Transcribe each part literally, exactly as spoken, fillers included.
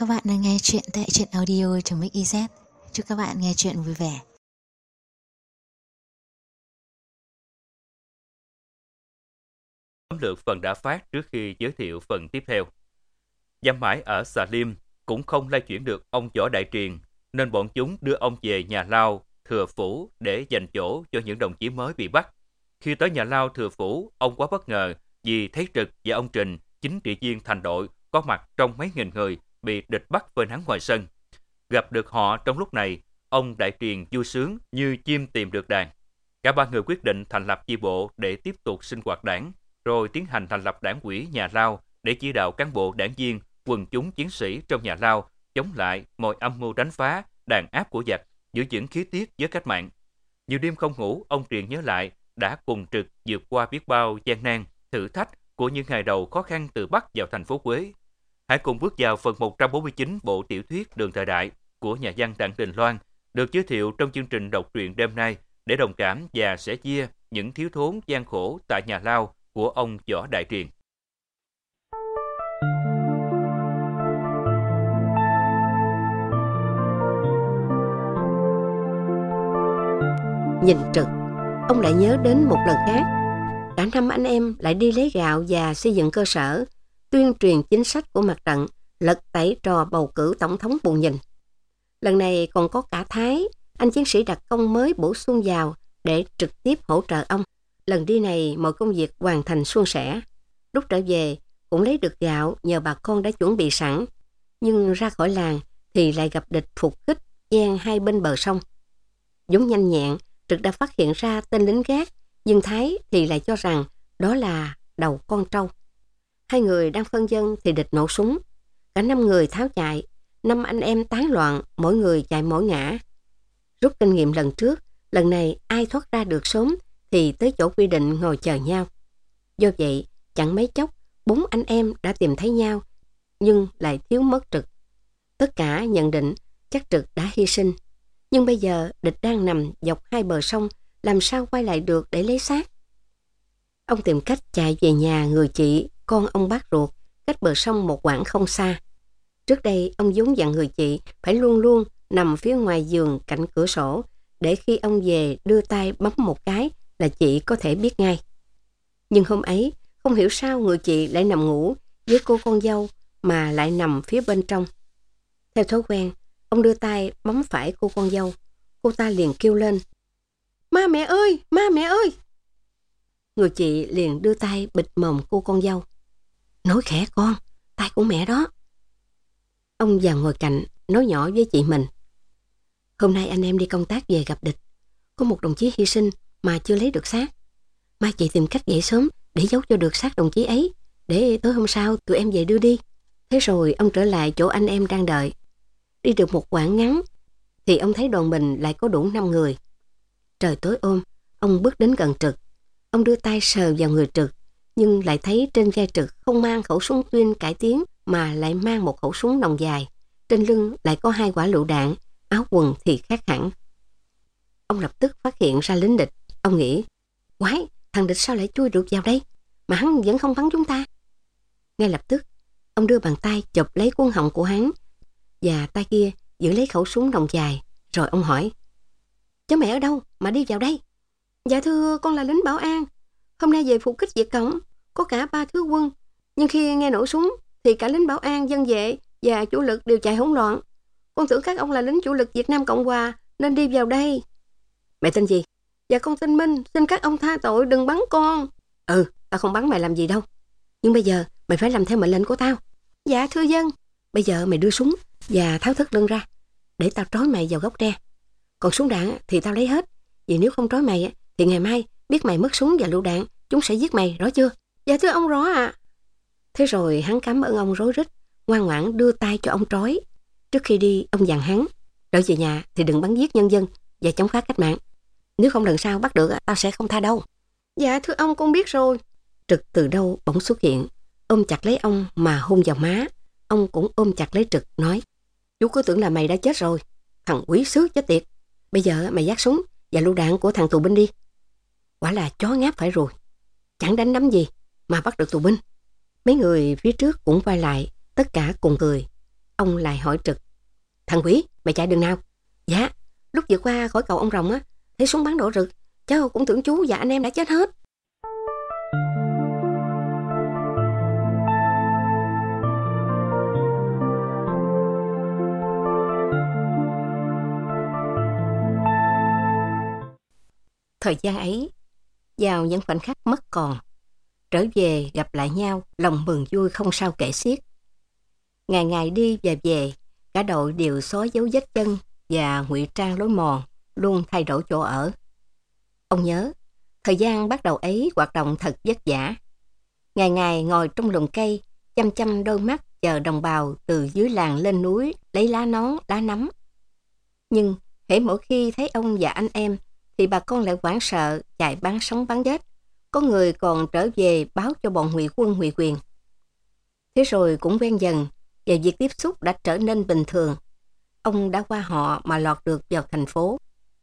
Các bạn đang nghe chuyện tại truyện audio.mix.iz. Chúc các bạn nghe chuyện vui vẻ. Tóm lược phần đã phát trước khi giới thiệu phần tiếp theo. Giam mãi ở Xà Liêm cũng không lay chuyển được ông Võ Đại Triền, nên bọn chúng đưa ông về nhà Lao, Thừa Phủ để dành chỗ cho những đồng chí mới bị bắt. Khi tới nhà Lao Thừa Phủ, ông quá bất ngờ vì thấy Trực và ông Trình, chính trị viên thành đội, có mặt trong mấy nghìn người bị địch bắt phơi nắng ngoài sân. Gặp được họ trong lúc này, ông Đại Triền vui sướng như chim tìm được đàn. Cả ba người quyết định thành lập chi bộ để tiếp tục sinh hoạt đảng, rồi tiến hành thành lập đảng ủy nhà Lao để chỉ đạo cán bộ đảng viên, quần chúng chiến sĩ trong nhà Lao chống lại mọi âm mưu đánh phá, đàn áp của giặc, giữ vững khí tiết với cách mạng. Nhiều đêm không ngủ, ông Triền nhớ lại đã cùng Trực vượt qua biết bao gian nan, thử thách của những ngày đầu khó khăn từ Bắc vào thành phố Quế. Hãy cùng bước vào phần một trăm bốn mươi chín bộ tiểu thuyết Đường Thời Đại của nhà văn Đặng Đình Loan, được giới thiệu trong chương trình đọc truyện đêm nay để đồng cảm và sẻ chia những thiếu thốn gian khổ tại nhà Lao của ông Võ Đại Triền. Nhìn Trực, ông lại nhớ đến một lần khác. Cả năm anh em lại đi lấy gạo và xây dựng cơ sở, tuyên truyền chính sách của mặt trận, lật tẩy trò bầu cử tổng thống Bù Nhìn. Lần này còn có cả Thái, anh chiến sĩ đặc công mới bổ sung vào để trực tiếp hỗ trợ ông. Lần đi này mọi công việc hoàn thành suôn sẻ. Lúc trở về cũng lấy được gạo nhờ bà con đã chuẩn bị sẵn. Nhưng ra khỏi làng thì lại gặp địch phục kích ven hai bên bờ sông. Dũng nhanh nhẹn, Trực đã phát hiện ra tên lính gác, nhưng Thái thì lại cho rằng đó là đầu con trâu. Hai người đang phân dân thì địch nổ súng. Cả năm người tháo chạy, năm anh em tán loạn, mỗi người chạy mỗi ngã. Rút kinh nghiệm lần trước, lần này ai thoát ra được sớm thì tới chỗ quy định ngồi chờ nhau. Do vậy, chẳng mấy chốc, bốn anh em đã tìm thấy nhau, nhưng lại thiếu mất Trực. Tất cả nhận định chắc Trực đã hy sinh. Nhưng bây giờ địch đang nằm dọc hai bờ sông, làm sao quay lại được để lấy xác? Ông tìm cách chạy về nhà người chị, con ông bác ruột, cách bờ sông một quãng không xa. Trước đây ông vốn dặn người chị phải luôn luôn nằm phía ngoài giường cạnh cửa sổ, để khi ông về đưa tay bấm một cái là chị có thể biết ngay. Nhưng hôm ấy, không hiểu sao người chị lại nằm ngủ với cô con dâu mà lại nằm phía bên trong. Theo thói quen, ông đưa tay bấm phải cô con dâu. Cô ta liền kêu lên: "Ma mẹ ơi, ma mẹ ơi!" Người chị liền đưa tay bịt mồm cô con dâu. "Nói khẽ con, tay của mẹ đó." Ông vào ngồi cạnh, nói nhỏ với chị mình: "Hôm nay anh em đi công tác về gặp địch. Có một đồng chí hy sinh mà chưa lấy được xác. Mai chị tìm cách dậy sớm để giấu cho được xác đồng chí ấy, để tối hôm sau tụi em về đưa đi." Thế rồi ông trở lại chỗ anh em đang đợi. Đi được một quãng ngắn thì ông thấy đoàn mình lại có đủ năm người. Trời tối ôm, ông bước đến gần Trực. Ông đưa tay sờ vào người Trực, nhưng lại thấy trên vai Trực không mang khẩu súng Tuyên cải tiến mà lại mang một khẩu súng nòng dài. Trên lưng lại có hai quả lựu đạn, áo quần thì khác hẳn. Ông lập tức phát hiện ra lính địch. Ông nghĩ: quái, thằng địch sao lại chui được vào đây mà hắn vẫn không bắn chúng ta? Ngay lập tức ông đưa bàn tay chụp lấy cuốn họng của hắn, và tay kia giữ lấy khẩu súng nòng dài. Rồi ông hỏi: "Cháu mẹ ở đâu mà đi vào đây?" "Dạ thưa, con là lính bảo an. Hôm nay về phục kích Việt Cộng, có cả ba thứ quân. Nhưng khi nghe nổ súng thì cả lính bảo an, dân vệ và chủ lực đều chạy hỗn loạn. Con tưởng các ông là lính chủ lực Việt Nam Cộng Hòa nên đi vào đây." "Mẹ tên gì?" "Dạ con tên Minh, xin các ông tha tội, đừng bắn con." "Ừ, tao không bắn mày làm gì đâu. Nhưng bây giờ mày phải làm theo mệnh lệnh của tao." "Dạ thưa dân." "Bây giờ mày đưa súng và tháo thắt lưng ra, để tao trói mày vào gốc tre. Còn súng đạn thì tao lấy hết, vì nếu không trói mày thì ngày mai biết mày mất súng và lựu đạn, chúng sẽ giết mày, rõ chưa?" "Dạ thưa ông, rõ ạ." À. Thế rồi hắn cảm ơn ông rối rít, ngoan ngoãn đưa tay cho ông trói. Trước khi đi, ông dặn hắn: "Đợi về nhà thì đừng bắn giết nhân dân và chống phá cách mạng. Nếu không lần sau bắt được, tao sẽ không tha đâu." "Dạ thưa ông, con biết rồi." Trực từ đâu bỗng xuất hiện, ôm chặt lấy ông mà hôn vào má. Ông cũng ôm chặt lấy Trực, nói: "Chú cứ tưởng là mày đã chết rồi, thằng quỷ sứ chết tiệt. Bây giờ mày vác súng và lựu đạn của thằng tù binh đi. Quả là chó ngáp phải rồi, chẳng đánh đấm gì mà bắt được tù binh." Mấy người phía trước cũng quay lại, tất cả cùng cười. Ông lại hỏi Trực. Thằng Quý, mày chạy đường nào? Dạ, lúc vừa qua khỏi cầu ông Rồng á, thấy súng bắn đổ rực, cháu cũng tưởng chú và anh em đã chết hết. Thời gian ấy, vào những khoảnh khắc mất còn, trở về gặp lại nhau, lòng mừng vui không sao kể xiết. Ngày ngày đi và về, cả đội đều xóa dấu vết chân và ngụy trang lối mòn, luôn thay đổi chỗ ở. Ông nhớ, thời gian bắt đầu ấy hoạt động thật vất vả. Ngày ngày ngồi trong lùm cây, chăm chăm đôi mắt chờ đồng bào từ dưới làng lên núi lấy lá nón, lá nắm. Nhưng hễ mỗi khi thấy ông và anh em, thì bà con lại hoảng sợ chạy bắn sống bắn chết. Có người còn trở về báo cho bọn ngụy quân ngụy quyền. Thế rồi cũng quen dần, và việc tiếp xúc đã trở nên bình thường. Ông đã qua họ mà lọt được vào thành phố.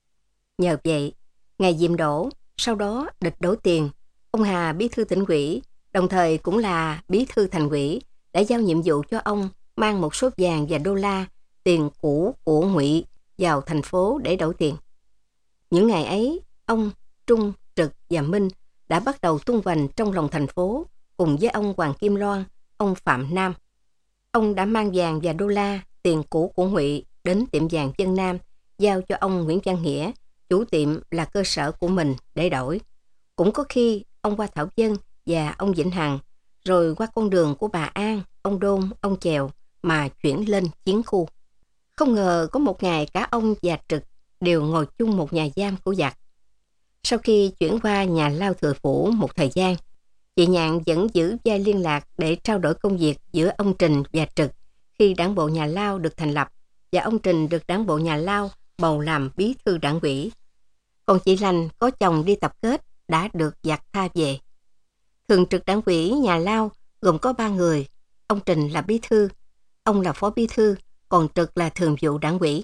Nhờ vậy, ngày Diệm Đỗ, sau đó địch đổ tiền, ông Hà bí thư tỉnh ủy, đồng thời cũng là bí thư thành ủy, đã giao nhiệm vụ cho ông mang một số vàng và đô la, tiền cũ của Ngụy vào thành phố để đổi tiền. Những ngày ấy, ông, Trung, Trực và Minh đã bắt đầu tung hoành trong lòng thành phố cùng với ông Hoàng Kim Loan, ông Phạm Nam. Ông đã mang vàng và đô la, tiền cũ của Ngụy đến tiệm vàng Vân Nam, giao cho ông Nguyễn Văn Nghĩa, chủ tiệm là cơ sở của mình để đổi. Cũng có khi ông qua Thảo Vân và ông Vĩnh Hằng, rồi qua con đường của bà An, ông Đôn, ông Chèo mà chuyển lên chiến khu. Không ngờ có một ngày cả ông và Trực đều ngồi chung một nhà giam của giặc. Sau khi chuyển qua nhà Lao Thừa Phủ một thời gian, chị Nhạn vẫn giữ vai liên lạc để trao đổi công việc giữa ông Trình và Trực khi đảng bộ nhà Lao được thành lập và ông Trình được đảng bộ nhà Lao bầu làm bí thư đảng ủy. Còn chị Lành có chồng đi tập kết đã được giặc tha về. Thường trực đảng ủy nhà Lao gồm có ba người. Ông Trình là bí thư, ông là phó bí thư, còn Trực là thường vụ đảng ủy.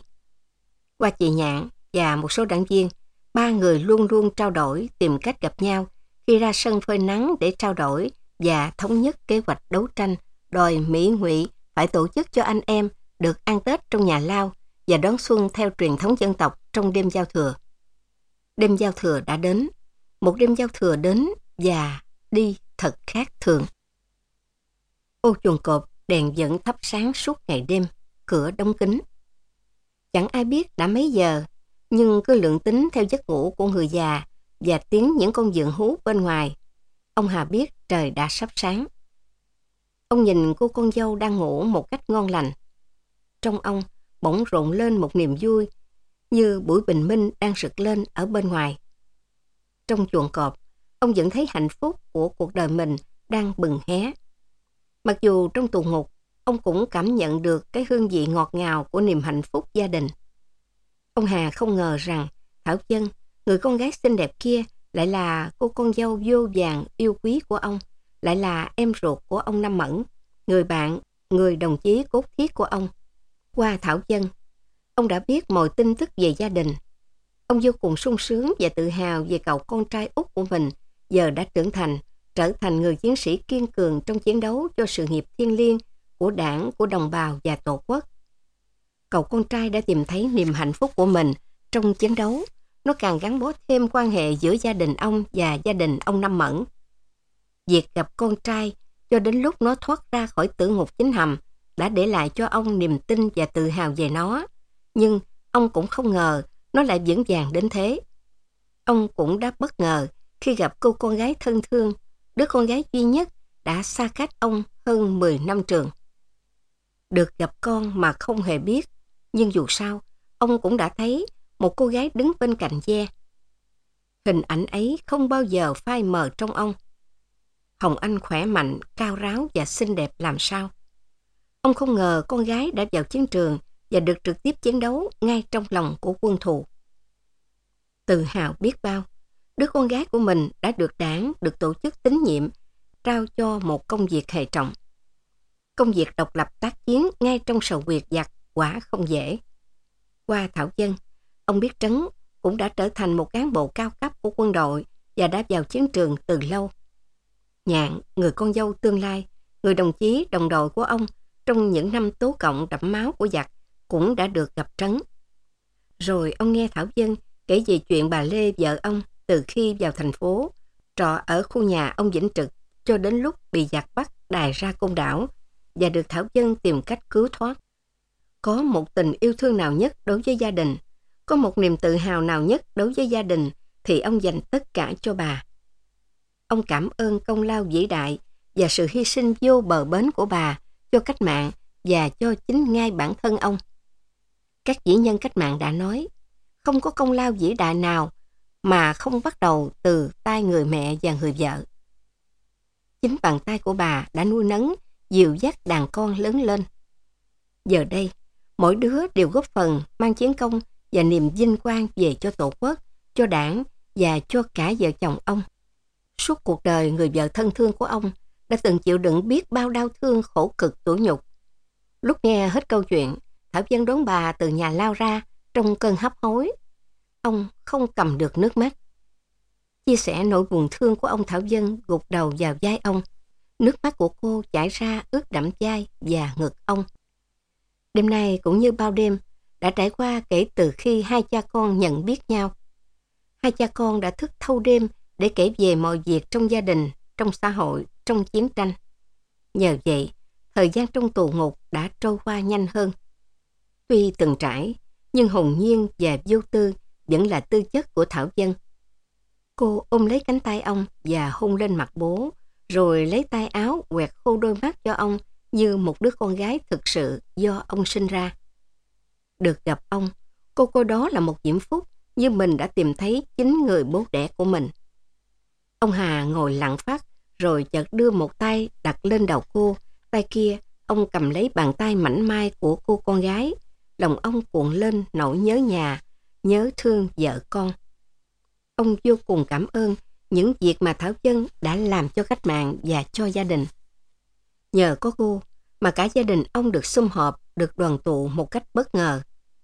Qua chị Nhạn và một số đảng viên, ba người luôn luôn trao đổi, tìm cách gặp nhau khi ra sân phơi nắng để trao đổi và thống nhất kế hoạch đấu tranh, đòi Mỹ Ngụy phải tổ chức cho anh em được ăn Tết trong nhà Lao và đón xuân theo truyền thống dân tộc trong đêm giao thừa. Đêm giao thừa đã đến, một đêm giao thừa đến và đi thật khác thường. Ô chuồng cọp đèn vẫn thắp sáng suốt ngày đêm, cửa đóng kín. Chẳng ai biết đã mấy giờ, nhưng cứ lượng tính theo giấc ngủ của người già và tiếng những con dượng hú bên ngoài, ông Hà biết trời đã sắp sáng. Ông nhìn cô con dâu đang ngủ một cách ngon lành. Trong ông bỗng rộn lên một niềm vui, như buổi bình minh đang rực lên ở bên ngoài. Trong chuồng cọp, ông vẫn thấy hạnh phúc của cuộc đời mình đang bừng hé. Mặc dù trong tù ngục, ông cũng cảm nhận được cái hương vị ngọt ngào của niềm hạnh phúc gia đình. Ông Hà không ngờ rằng Thảo Vân, người con gái xinh đẹp kia, lại là cô con dâu vô vàn yêu quý của ông, lại là em ruột của ông Năm Mẫn, người bạn, người đồng chí cốt thiết của ông. Qua Thảo Vân, ông đã biết mọi tin tức về gia đình. Ông vô cùng sung sướng và tự hào về cậu con trai út của mình, giờ đã trưởng thành, trở thành người chiến sĩ kiên cường trong chiến đấu cho sự nghiệp thiêng liêng của đảng, của đồng bào và tổ quốc. Cậu con trai đã tìm thấy niềm hạnh phúc của mình trong chiến đấu. Nó càng gắn bó thêm quan hệ giữa gia đình ông và gia đình ông Năm Mẫn. Việc gặp con trai cho đến lúc nó thoát ra khỏi tử ngục chính hầm đã để lại cho ông niềm tin và tự hào về nó. Nhưng ông cũng không ngờ nó lại vững vàng đến thế. Ông cũng đã bất ngờ khi gặp cô con gái thân thương, đứa con gái duy nhất đã xa cách ông hơn mười năm trường. Được gặp con mà không hề biết, nhưng dù sao, ông cũng đã thấy một cô gái đứng bên cạnh ve. Hình ảnh ấy không bao giờ phai mờ trong ông. Hồng Anh khỏe mạnh, cao ráo và xinh đẹp làm sao. Ông không ngờ con gái đã vào chiến trường và được trực tiếp chiến đấu ngay trong lòng của quân thù. Tự hào biết bao, đứa con gái của mình đã được đảng, được tổ chức tín nhiệm, trao cho một công việc hệ trọng. Công việc độc lập tác chiến ngay trong sầu huyệt giặc quả không dễ. Qua Thảo Vân, ông biết Trấn cũng đã trở thành một cán bộ cao cấp của quân đội và đã vào chiến trường từ lâu. Nhạn, người con dâu tương lai, người đồng chí đồng đội của ông, trong những năm tố cộng đẫm máu của giặc cũng đã được gặp trấn. Rồi ông nghe Thảo Dân kể về chuyện bà Lê vợ ông từ khi vào thành phố, trọ ở khu nhà ông Vĩnh Trực cho đến lúc bị giặc bắt đày ra Côn Đảo và được Thảo Dân tìm cách cứu thoát. Có một tình yêu thương nào nhất đối với gia đình, có một niềm tự hào nào nhất đối với gia đình thì ông dành tất cả cho bà. Ông cảm ơn công lao vĩ đại và sự hy sinh vô bờ bến của bà cho cách mạng và cho chính ngay bản thân ông. Các vĩ nhân cách mạng đã nói, không có công lao vĩ đại nào mà không bắt đầu từ tay người mẹ và người vợ. Chính bàn tay của bà đã nuôi nấng, dìu dắt đàn con lớn lên. Giờ đây, mỗi đứa đều góp phần mang chiến công và niềm vinh quang về cho Tổ quốc, cho Đảng và cho cả vợ chồng ông. Suốt cuộc đời, người vợ thân thương của ông đã từng chịu đựng biết bao đau thương, khổ cực, tủi nhục. Lúc nghe hết câu chuyện, Thảo Dân đón bà từ nhà lao ra trong cơn hấp hối. Ông không cầm được nước mắt. Chia sẻ nỗi buồn thương của ông, Thảo Dân gục đầu vào vai ông. Nước mắt của cô chảy ra ướt đẫm vai và ngực ông. Đêm nay cũng như bao đêm đã trải qua kể từ khi hai cha con nhận biết nhau. Hai cha con đã thức thâu đêm để kể về mọi việc trong gia đình, trong xã hội, trong chiến tranh. Nhờ vậy, thời gian trong tù ngục đã trôi qua nhanh hơn. Tuy từng trải, nhưng hồn nhiên và vô tư vẫn là tư chất của Thảo Dân. Cô ôm lấy cánh tay ông và hôn lên mặt bố, rồi lấy tay áo quẹt khô đôi mắt cho ông như một đứa con gái thực sự do ông sinh ra. Được gặp ông, cô cô đó là một diễm phúc như mình đã tìm thấy chính người bố đẻ của mình. Ông Hà ngồi lặng phát, rồi chợt đưa một tay đặt lên đầu cô, tay kia ông cầm lấy bàn tay mảnh mai của cô con gái. Lòng ông cuộn lên nỗi nhớ nhà, nhớ thương vợ con. Ông vô cùng cảm ơn những việc mà Thảo Dân đã làm cho cách mạng và cho gia đình. Nhờ có cô mà cả gia đình ông được sum họp, được đoàn tụ một cách bất ngờ.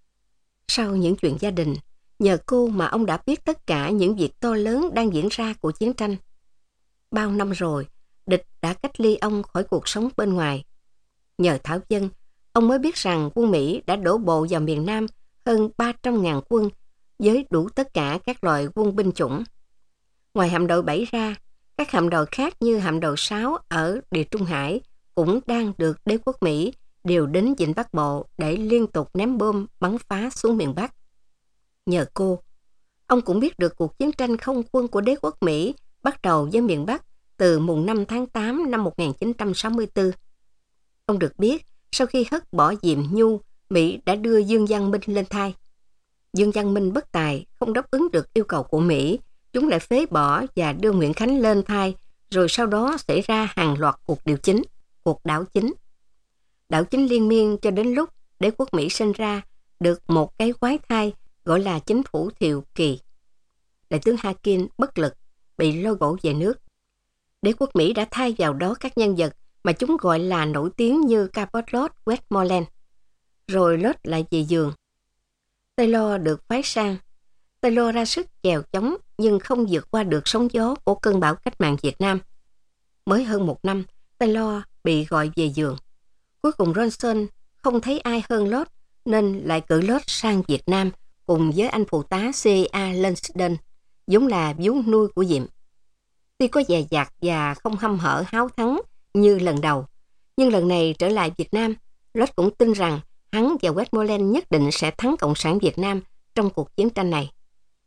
Sau những chuyện gia đình, nhờ cô mà ông đã biết tất cả những việc to lớn đang diễn ra của chiến tranh. Bao năm rồi, địch đã cách ly ông khỏi cuộc sống bên ngoài. Nhờ Thảo Dân, ông mới biết rằng quân Mỹ đã đổ bộ vào miền Nam hơn ba trăm ngàn quân với đủ tất cả các loại quân binh chủng. Ngoài hạm đội bảy ra, các hạm đội khác như hạm đội sáu ở Địa Trung Hải cũng đang được đế quốc Mỹ điều đến Vịnh Bắc Bộ để liên tục ném bom bắn phá xuống miền Bắc. Nhờ cô, ông cũng biết được cuộc chiến tranh không quân của đế quốc Mỹ bắt đầu với miền Bắc từ mùng năm tháng tám năm một nghìn chín trăm sáu mươi tư. Ông được biết, sau khi hất bỏ Diệm Nhu, Mỹ đã đưa Dương Văn Minh lên thay. Dương Văn Minh bất tài, không đáp ứng được yêu cầu của Mỹ, chúng lại phế bỏ và đưa Nguyễn Khánh lên thay, rồi sau đó xảy ra hàng loạt cuộc điều chính, cuộc đảo chính. Đảo chính liên miên cho đến lúc đế quốc Mỹ sinh ra được một cái quái thai gọi là chính phủ Thiệu Kỳ. Đại tướng Harkin bất lực, bị lôi gỗ về nước. Đế quốc Mỹ đã thay vào đó các nhân vật mà chúng gọi là nổi tiếng như Cabot Lodge, Westmoreland. Rồi Lodge lại về giường. Taylor được phái sang. Taylor ra sức chèo chống nhưng không vượt qua được sóng gió của cơn bão cách mạng Việt Nam. Mới hơn một năm, Taylor bị gọi về giường. Cuối cùng Johnson không thấy ai hơn Lodge nên lại cử Lodge sang Việt Nam cùng với anh phụ tá C A Lansdowne, vốn là vú nuôi của Diệm. Tuy có dè dặt và không hăm hở háo thắng như lần đầu, nhưng lần này trở lại Việt Nam, Lodge cũng tin rằng hắn và Westmoreland nhất định sẽ thắng Cộng sản Việt Nam trong cuộc chiến tranh này.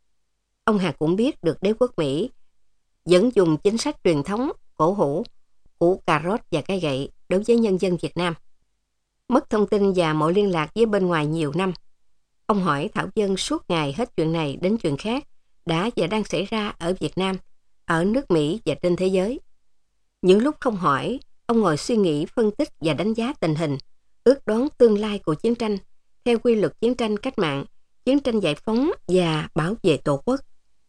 Ông Hà cũng biết được đế quốc Mỹ vẫn dùng chính sách truyền thống cổ hủ, củ cà rốt và cái gậy đối với nhân dân Việt Nam. Mất thông tin và mọi liên lạc với bên ngoài nhiều năm. Ông hỏi Thảo Dân suốt ngày hết chuyện này đến chuyện khác đã và đang xảy ra ở Việt Nam, ở nước Mỹ và trên thế giới. Những lúc không hỏi, ông ngồi suy nghĩ, phân tích và đánh giá tình hình, ước đoán tương lai của chiến tranh theo quy luật chiến tranh cách mạng, chiến tranh giải phóng và bảo vệ Tổ quốc.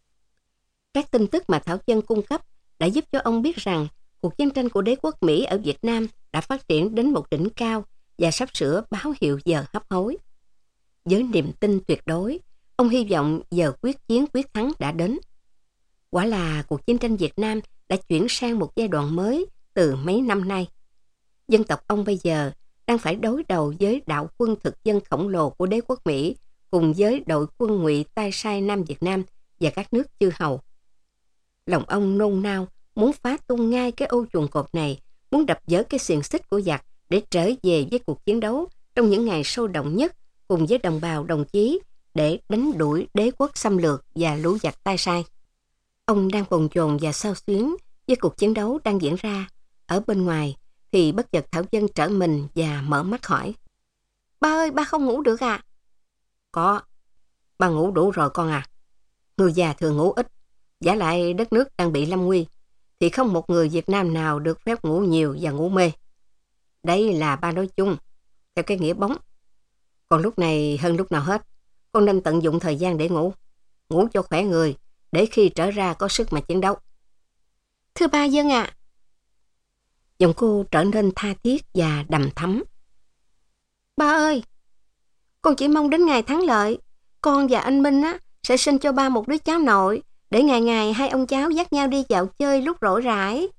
Các tin tức mà Thảo Dân cung cấp đã giúp cho ông biết rằng cuộc chiến tranh của đế quốc Mỹ ở Việt Nam đã phát triển đến một đỉnh cao và sắp sửa báo hiệu giờ hấp hối. Với niềm tin tuyệt đối, ông hy vọng giờ quyết chiến quyết thắng đã đến. Quả là cuộc chiến tranh Việt Nam đã chuyển sang một giai đoạn mới từ mấy năm nay. Dân tộc ông bây giờ đang phải đối đầu với đạo quân thực dân khổng lồ của đế quốc Mỹ cùng với đội quân Ngụy tay sai Nam Việt Nam và các nước chư hầu. Lòng ông nôn nao muốn phá tung ngay cái ô chuồng cọp này, muốn đập vỡ cái xiềng xích của giặc để trở về với cuộc chiến đấu trong những ngày sôi động nhất cùng với đồng bào đồng chí để đánh đuổi đế quốc xâm lược và lũ giặc tay sai. Ông đang bồn chồn và xao xuyến với cuộc chiến đấu đang diễn ra ở bên ngoài thì bất chợt Thảo Dân trở mình và mở mắt hỏi: Ba ơi, ba không ngủ được à? Có, ba ngủ đủ rồi con à. Người già thường ngủ ít, giả lại đất nước đang bị lâm nguy, thì không một người Việt Nam nào được phép ngủ nhiều và ngủ mê. Đây là ba nói chung, theo cái nghĩa bóng. Còn lúc này hơn lúc nào hết, con nên tận dụng thời gian để ngủ. Ngủ cho khỏe người, để khi trở ra có sức mà chiến đấu. Thưa ba Dân ạ. À. Giọng cô trở nên tha thiết và đầm thắm. Ba ơi, con chỉ mong đến ngày thắng lợi, con và anh Minh á sẽ sinh cho ba một đứa cháu nội, để ngày ngày hai ông cháu dắt nhau đi dạo chơi lúc rỗi rãi.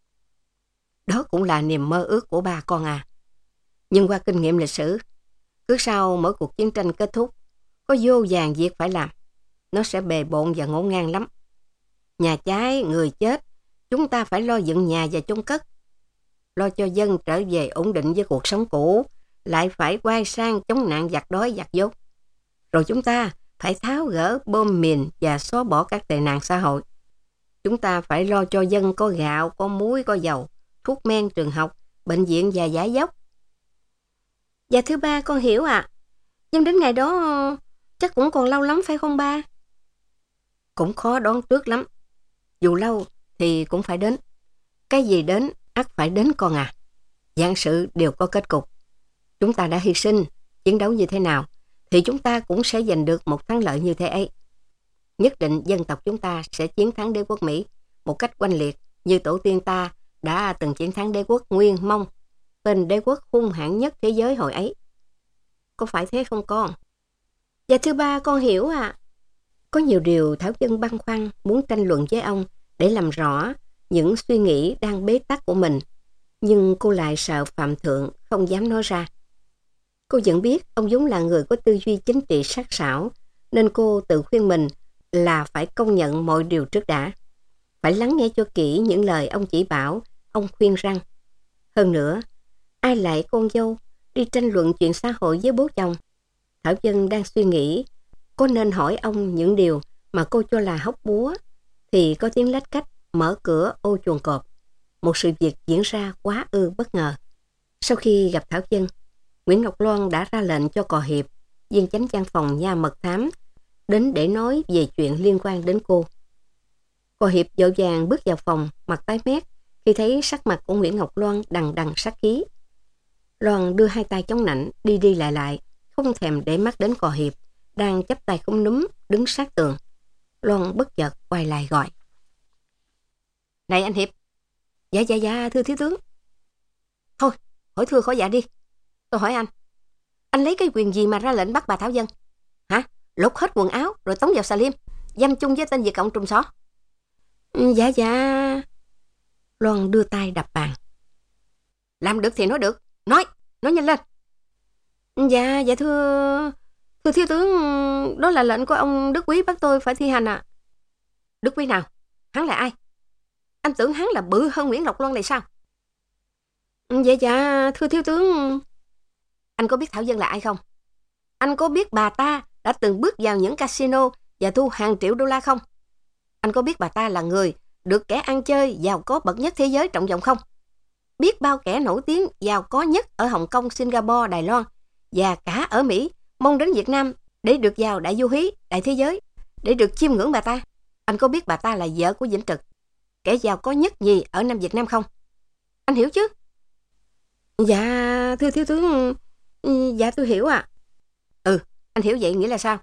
Đó cũng là niềm mơ ước của ba con à. Nhưng qua kinh nghiệm lịch sử, cứ sau mỗi cuộc chiến tranh kết thúc, có vô vàn việc phải làm. Nó sẽ bề bộn và ngổn ngang lắm. Nhà cháy, người chết, chúng ta phải lo dựng nhà và chôn cất. Lo cho dân trở về ổn định với cuộc sống cũ, lại phải quay sang chống nạn giặc đói giặc dốt. Rồi chúng ta phải tháo gỡ bom mìn và xóa bỏ các tệ nạn xã hội. Chúng ta phải lo cho dân có gạo, có muối, có dầu, thuốc men, trường học, bệnh viện và giải dốc. Dạ thưa ba, con hiểu ạ. À. Nhưng đến ngày đó chắc cũng còn lâu lắm phải không ba? Cũng khó đoán trước lắm. Dù lâu thì cũng phải đến. Cái gì đến ắt phải đến con à. Vạn sự đều có kết cục. Chúng ta đã hy sinh, chiến đấu như thế nào thì chúng ta cũng sẽ giành được một thắng lợi như thế ấy. Nhất định dân tộc chúng ta sẽ chiến thắng đế quốc Mỹ một cách oanh liệt như tổ tiên ta đã từng chiến thắng đế quốc Nguyên Mông, tên đế quốc hung hãn nhất thế giới hồi ấy. Có phải thế không con? Dạ thưa ba, con hiểu ạ. À. Có nhiều điều Thảo Dân băn khoăn muốn tranh luận với ông để làm rõ những suy nghĩ đang bế tắc của mình, nhưng cô lại sợ Phạm Thượng không dám nói ra. Cô vẫn biết ông vốn là người có tư duy chính trị sắc sảo, nên cô tự khuyên mình là phải công nhận mọi điều trước đã. Phải lắng nghe cho kỹ những lời ông chỉ bảo, ông khuyên răn. Hơn nữa, ai lại con dâu đi tranh luận chuyện xã hội với bố chồng? Thảo Dân đang suy nghĩ có nên hỏi ông những điều mà cô cho là hóc búa, thì có tiếng lách cách mở cửa ô chuồng cọp. Một sự việc diễn ra quá ư bất ngờ. Sau khi gặp Thảo Dân, Nguyễn Ngọc Loan đã ra lệnh cho Cò Hiệp, viên chánh văn phòng nha mật thám, đến để nói về chuyện liên quan đến cô. Cò Hiệp vội vàng bước vào phòng, mặt tái mét khi thấy sắc mặt của Nguyễn Ngọc Loan đằng đằng sát khí. Loan đưa hai tay chống nạnh, đi đi lại lại, không thèm để mắt đến Cò Hiệp, đang chắp tay không núm, đứng sát tường. Loan bất chợt quay lại gọi: Này anh Hiệp. Dạ dạ dạ thưa thiếu tướng. Thôi hỏi thưa khỏi dạ đi. Tôi hỏi anh, anh lấy cái quyền gì mà ra lệnh bắt bà Thảo Dân? Hả? Lột hết quần áo rồi tống vào xà lim, giam chung với tên Việt Cộng trùm xó? Dạ dạ. Loan đưa tay đập bàn. Làm được thì nói được. Nói, nói nhanh lên. Dạ, dạ thưa... Thưa thiếu tướng, đó là lệnh của ông Đức Quý bắt tôi phải thi hành ạ. À. Đức Quý nào? Hắn là ai? Anh tưởng hắn là bự hơn Nguyễn Ngọc Loan này sao? Dạ dạ, thưa thiếu tướng... Anh có biết Thảo Dân là ai không? Anh có biết bà ta đã từng bước vào những casino và thu hàng triệu đô la không? Anh có biết bà ta là người được kẻ ăn chơi giàu có bậc nhất thế giới trọng vọng không? Biết bao kẻ nổi tiếng giàu có nhất ở Hồng Kông, Singapore, Đài Loan và cả ở Mỹ mong đến Việt Nam để được vào đại du hí, đại thế giới, để được chiêm ngưỡng bà ta. Anh có biết bà ta là vợ của Vĩnh Trực, kẻ giàu có nhất nhì ở Nam Việt Nam không? Anh hiểu chứ? Dạ, thưa thiếu tướng, dạ tôi hiểu ạ. À. Ừ, anh hiểu vậy nghĩa là sao?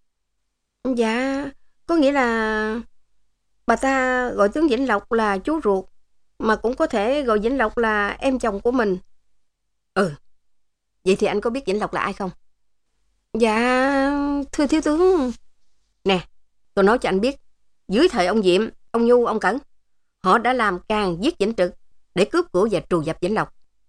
Dạ, có nghĩa là bà ta gọi tướng Vĩnh Lộc là chú ruột, mà cũng có thể gọi Vĩnh Lộc là em chồng của mình. Ừ, vậy thì anh có biết Vĩnh Lộc là ai không? Dạ, thưa thiếu tướng. Nè, tôi nói cho anh biết, dưới thời ông Diệm, ông Nhu, ông Cẩn, họ đã làm càng giết Vĩnh Trực để cướp của và trù dập Vĩnh Lộc.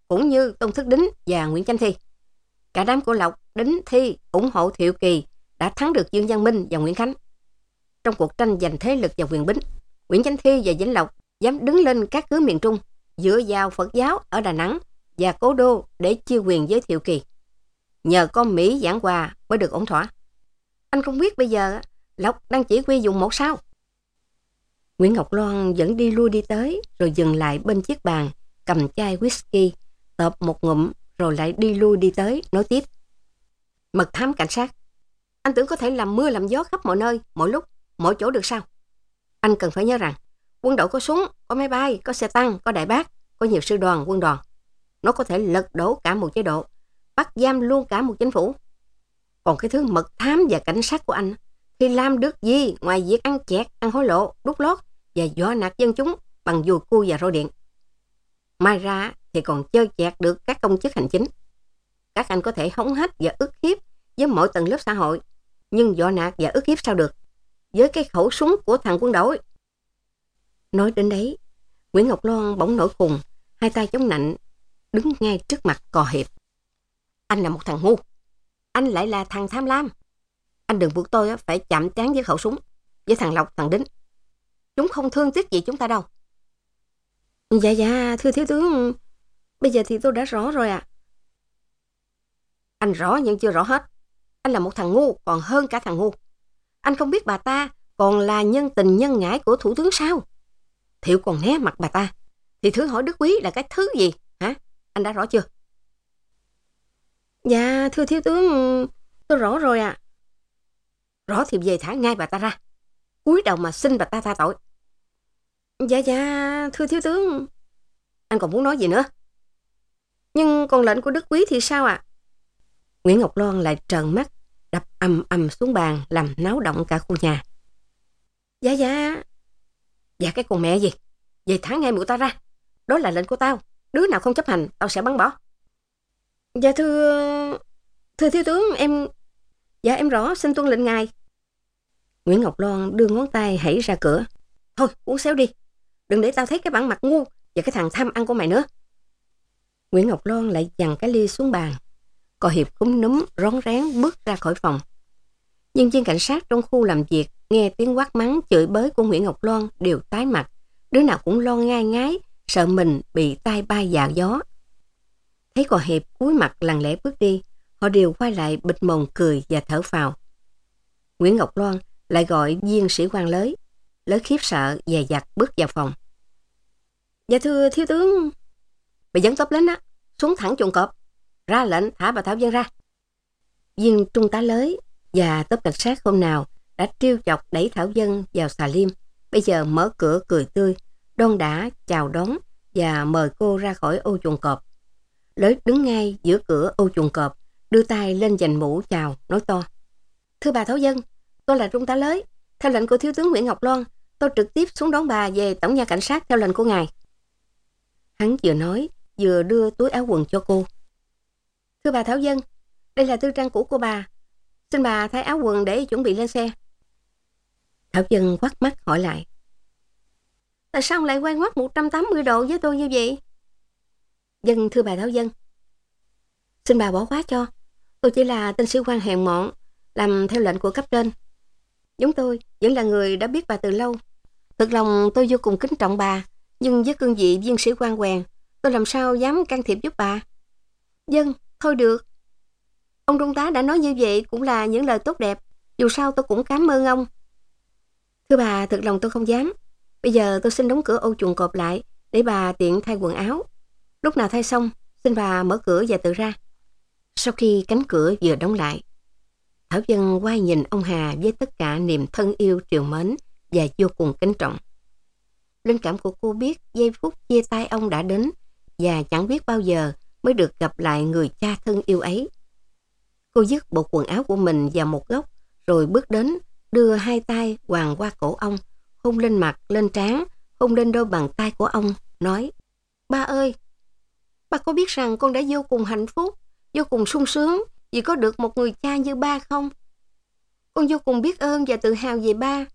cũng như Tôn Thức Đính và Nguyễn Chánh Thi. Cả đám của Lộc, Đính, Thi ủng hộ Thiệu Kỳ đã thắng được Dương Văn Minh và Nguyễn Khánh. Trong cuộc tranh giành thế lực và quyền bính, Nguyễn Chánh Thi và Vĩnh Lộc dám đứng lên các cứ miền Trung, dựa vào Phật giáo ở Đà Nẵng và Cố Đô để chia quyền với Thiệu Kỳ. Nhờ có Mỹ giảng hòa mới được ổn thỏa. Anh không biết bây giờ Lộc đang chỉ huy dùng một sao. Nguyễn Ngọc Loan vẫn đi lui đi tới, rồi dừng lại bên chiếc bàn, cầm chai whisky, tợp một ngụm, rồi lại đi lui đi tới, nói tiếp. Mật thám cảnh sát, anh tưởng có thể làm mưa làm gió khắp mọi nơi, mọi lúc, mọi chỗ được sao? Anh cần phải nhớ rằng, quân đội có súng, có máy bay, có xe tăng, có đại bác, có nhiều sư đoàn, quân đoàn. Nó có thể lật đổ cả một chế độ, bắt giam luôn cả một chính phủ. Còn cái thứ mật thám và cảnh sát của anh thì làm được gì ngoài việc ăn chẹt, ăn hối lộ, đút lót và dọa nạt dân chúng bằng dùi cui và roi điện. Mai ra thì còn chơi chẹt được các công chức hành chính. Các anh có thể hống hách và ức hiếp với mọi tầng lớp xã hội, nhưng dọa nạt và ức hiếp sao được với cái khẩu súng của thằng quân đội. Nói đến đấy, Nguyễn Ngọc Loan bỗng nổi khùng, hai tay chống nạnh, đứng ngay trước mặt Cò Hiệp. Anh là một thằng ngu. Anh lại là thằng tham lam. Anh đừng buộc tôi phải chạm trán với khẩu súng, với thằng Lộc, thằng Đính. Chúng không thương tiếc gì chúng ta đâu. Dạ dạ, thưa thiếu tướng, bây giờ thì tôi đã rõ rồi ạ. À. Anh rõ nhưng chưa rõ hết. Anh là một thằng ngu, còn hơn cả thằng ngu. Anh không biết bà ta còn là nhân tình nhân ngãi của thủ tướng sao? Thiệu còn né mặt bà ta, thì thử hỏi Đức Quý là cái thứ gì, hả? Anh đã rõ chưa? Dạ, thưa thiếu tướng, tôi rõ rồi ạ. À. Rõ thì về thả ngay bà ta ra, cúi đầu mà xin bà ta tha tội. Dạ dạ, thưa thiếu tướng. Anh còn muốn nói gì nữa? Nhưng còn lệnh của Đức Quý thì sao ạ? À? Nguyễn Ngọc Loan lại trợn mắt, đập ầm ầm xuống bàn, làm náo động cả khu nhà. Dạ dạ. Dạ cái con mẹ gì? Về thả ngay mụ ta ra. Đó là lệnh của tao. Đứa nào không chấp hành, tao sẽ bắn bỏ. Dạ thưa... Thưa thiếu tướng, em... Dạ em rõ, xin tuân lệnh ngài. Nguyễn Ngọc Loan đưa ngón tay hãy ra cửa. Thôi, uống xéo đi. Đừng để tao thấy cái bản mặt ngu và cái thằng tham ăn của mày nữa. Nguyễn Ngọc Loan lại giằng cái ly xuống bàn. Cò Hiệp cúm núm, rón rén bước ra khỏi phòng. Nhân viên cảnh sát trong khu làm việc nghe tiếng quát mắng chửi bới của Nguyễn Ngọc Loan đều tái mặt. Đứa nào cũng lo ngai ngái, sợ mình bị tai bay vào gió. Thấy Cò Hiệp cúi mặt lặng lẽ bước đi, họ đều quay lại bịt mồm cười và thở phào. Nguyễn Ngọc Loan lại gọi viên sĩ quan Lới. Lới khiếp sợ dè dặt bước vào phòng. Dạ thưa thiếu tướng. Bà dẫn tốp lính á, xuống thẳng chuồng cọp, ra lệnh thả bà Thảo Vân ra. Viên trung tá Lới và tốp cảnh sát hôm nào đã trêu chọc đẩy Thảo Vân vào xà lim, bây giờ mở cửa cười tươi, đon đả chào đón và mời cô ra khỏi ô chuồng cọp. Lới đứng ngay giữa cửa ô chuồng cọp, đưa tay lên giành mũ chào, nói to. Thưa bà Thảo Vân, tôi là trung tá Lới. Theo lệnh của thiếu tướng Nguyễn Ngọc Loan, tôi trực tiếp xuống đón bà về tổng nhà cảnh sát theo lệnh của ngài. Hắn vừa nói, vừa đưa túi áo quần cho cô. Thưa bà Thảo Vân, đây là tư trang cũ của bà. Xin bà thay áo quần để chuẩn bị lên xe. Thảo Vân quắt mắt hỏi lại. Tại sao lại quay ngoắt một trăm tám mươi độ với tôi như vậy? Vâng, thưa bà Thảo Vân. Xin bà bỏ qua cho. Tôi chỉ là tên sĩ quan hèn mọn, làm theo lệnh của cấp trên. Chúng tôi vẫn là người đã biết bà từ lâu. Thực lòng tôi vô cùng kính trọng bà, nhưng với cương vị viên sĩ quan quèn, tôi làm sao dám can thiệp giúp bà. Vâng, thôi được. Ông trung tá đã nói như vậy cũng là những lời tốt đẹp. Dù sao tôi cũng cảm ơn ông. Thưa bà, thực lòng tôi không dám. Bây giờ tôi xin đóng cửa ô chuồng cọp lại để bà tiện thay quần áo. Lúc nào thay xong, xin bà mở cửa và tự ra. Sau khi cánh cửa vừa đóng lại, Thảo Vân quay nhìn ông Hà với tất cả niềm thân yêu trìu mến và vô cùng kính trọng. Linh cảm của cô biết giây phút chia tay ông đã đến và chẳng biết bao giờ mới được gặp lại người cha thân yêu ấy. Cô dứt bộ quần áo của mình vào một góc, rồi bước đến, đưa hai tay quàng qua cổ ông, hôn lên mặt, lên trán, hôn lên đôi bàn tay của ông, nói: Ba ơi, ba có biết rằng con đã vô cùng hạnh phúc, vô cùng sung sướng vì có được một người cha như ba không? Con vô cùng biết ơn và tự hào về ba.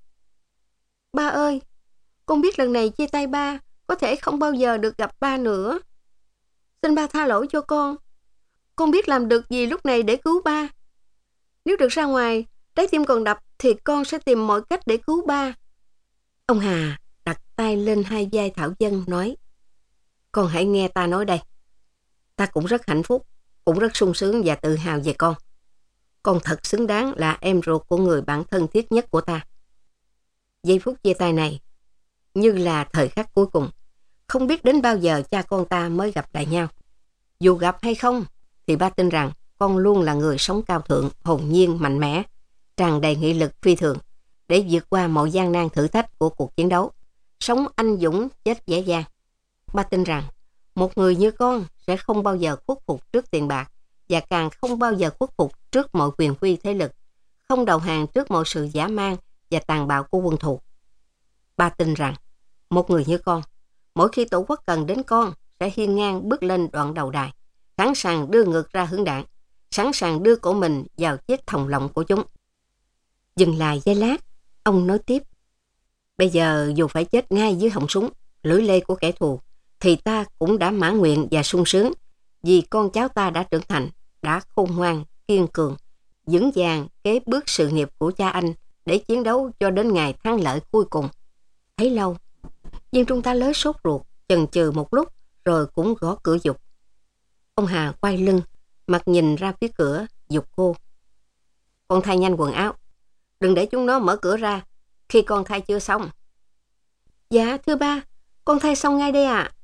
Ba ơi, con biết lần này chia tay ba có thể không bao giờ được gặp ba nữa. Xin ba tha lỗi cho con. Con biết làm được gì lúc này để cứu ba. Nếu được ra ngoài, trái tim còn đập thì con sẽ tìm mọi cách để cứu ba. Ông Hà đặt tay lên hai vai Thảo Dân nói, con hãy nghe ta nói đây. Ta cũng rất hạnh phúc, cũng rất sung sướng và tự hào về con. Con thật xứng đáng là em ruột của người bạn thân thiết nhất của ta. Giây phút chia tay này như là thời khắc cuối cùng. Không biết đến bao giờ cha con ta mới gặp lại nhau. Dù gặp hay không thì ba tin rằng con luôn là người sống cao thượng, hồn nhiên, mạnh mẽ, tràn đầy nghị lực phi thường để vượt qua mọi gian nan thử thách của cuộc chiến đấu, sống anh dũng, chết dễ dàng. Ba tin rằng một người như con sẽ không bao giờ khuất phục trước tiền bạc và càng không bao giờ khuất phục trước mọi quyền uy thế lực, không đầu hàng trước mọi sự dã man và tàn bạo của quân thù. Ba tin rằng một người như con, mỗi khi tổ quốc cần đến con, sẽ hiên ngang bước lên đoạn đầu đài, sẵn sàng đưa ngược ra hướng đạn, sẵn sàng đưa cổ mình vào chiếc thòng lọng của chúng. Dừng lại giây lát, ông nói tiếp. Bây giờ dù phải chết ngay dưới họng súng, lưỡi lê của kẻ thù, thì ta cũng đã mãn nguyện và sung sướng, vì con cháu ta đã trưởng thành, đã khôn ngoan, kiên cường, vững vàng kế bước sự nghiệp của cha anh để chiến đấu cho đến ngày thắng lợi cuối cùng. Thấy lâu, Viên Trung tá lớn sốt ruột, chần chừ một lúc rồi cũng gõ cửa giục. Ông Hà quay lưng, mặt nhìn ra phía cửa, giục cô. Con thay nhanh quần áo, đừng để chúng nó mở cửa ra khi con thay chưa xong. Dạ thưa ba, con thay xong ngay đây ạ. À.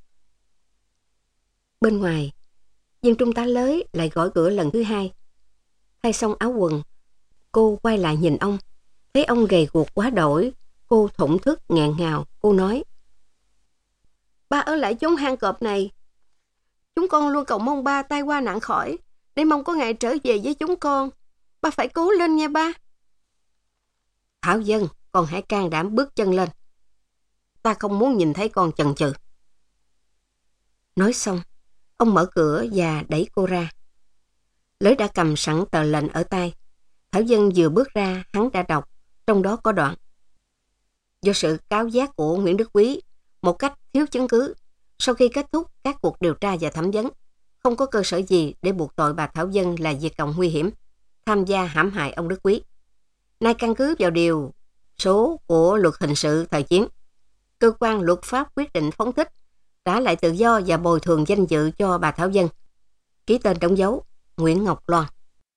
Bên ngoài, Viên Trung tá lớn lại gõ cửa lần thứ hai. Thay xong áo quần, cô quay lại nhìn ông, thấy ông gầy guộc quá đổi. Cô thổn thức nghẹn ngào, cô nói. Ba ở lại chốn hang cọp này. Chúng con luôn cầu mong ba tai qua nạn khỏi, để mong có ngày trở về với chúng con. Ba phải cố lên nha ba. Thảo Dân, con hãy can đảm bước chân lên. Ta không muốn nhìn thấy con chần chừ. Nói xong, ông mở cửa và đẩy cô ra. Lới đã cầm sẵn tờ lệnh ở tay. Thảo Dân vừa bước ra, hắn đã đọc, trong đó có đoạn. Do sự cáo giác của Nguyễn Đức Quý, một cách thiếu chứng cứ, sau khi kết thúc các cuộc điều tra và thẩm vấn, không có cơ sở gì để buộc tội bà Thảo Dân là Việt Cộng nguy hiểm, tham gia hãm hại ông Đức Quý. Nay căn cứ vào điều số của luật hình sự thời chiến, cơ quan luật pháp quyết định phóng thích, trả lại tự do và bồi thường danh dự cho bà Thảo Dân. Ký tên đóng dấu, Nguyễn Ngọc Loan.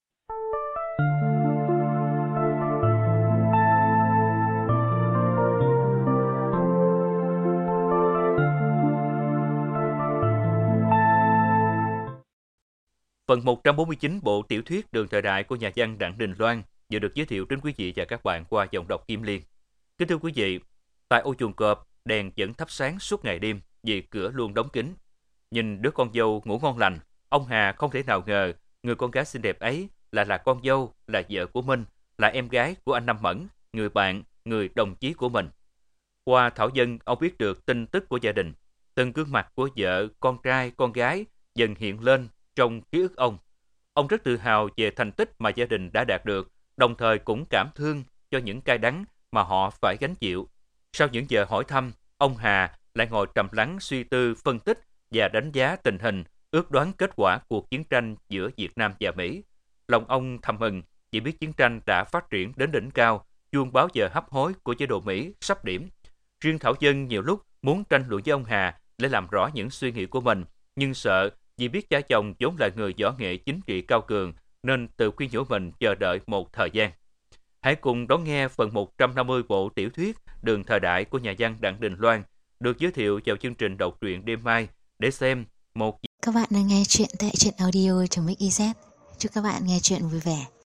Phần một trăm bốn mươi chín bộ tiểu thuyết Đường Thời Đại của nhà văn Đặng Đình Loan vừa được giới thiệu đến quý vị và các bạn qua giọng đọc Kim Liên. Kính thưa quý vị, tại ô chuồng cọp, đèn vẫn thắp sáng suốt ngày đêm vì cửa luôn đóng kín. Nhìn đứa con dâu ngủ ngon lành, ông Hà không thể nào ngờ người con gái xinh đẹp ấy là là con dâu, là vợ của Minh, là em gái của anh Năm Mẫn, người bạn, người đồng chí của mình. Qua Thảo Dân, ông biết được tin tức của gia đình. Từng gương mặt của vợ, con trai, con gái dần hiện lên trong ký ức ông. Ông rất tự hào về thành tích mà gia đình đã đạt được, đồng thời cũng cảm thương cho những cay đắng mà họ phải gánh chịu. Sau những giờ hỏi thăm, ông Hà lại ngồi trầm lắng suy tư, phân tích và đánh giá tình hình, ước đoán kết quả cuộc chiến tranh giữa Việt Nam và Mỹ. Lòng ông thầm mừng vì biết chiến tranh đã phát triển đến đỉnh cao, chuông báo giờ hấp hối của chế độ Mỹ sắp điểm. Riêng Thảo Dân nhiều lúc muốn tranh luận với ông Hà để làm rõ những suy nghĩ của mình, nhưng sợ vì biết cha chồng vốn là người võ nghệ chính trị cao cường nên tự khuyên nhủ mình chờ đợi một thời gian. Hãy cùng đón nghe phần một trăm năm mươi bộ tiểu thuyết Đường Thời Đại của nhà văn Đặng Đình Loan được giới thiệu vào chương trình đọc truyện đêm mai để xem một. Các bạn đang nghe chuyện tại truyện audio chấm ích i zét. Chúc các bạn nghe chuyện vui vẻ.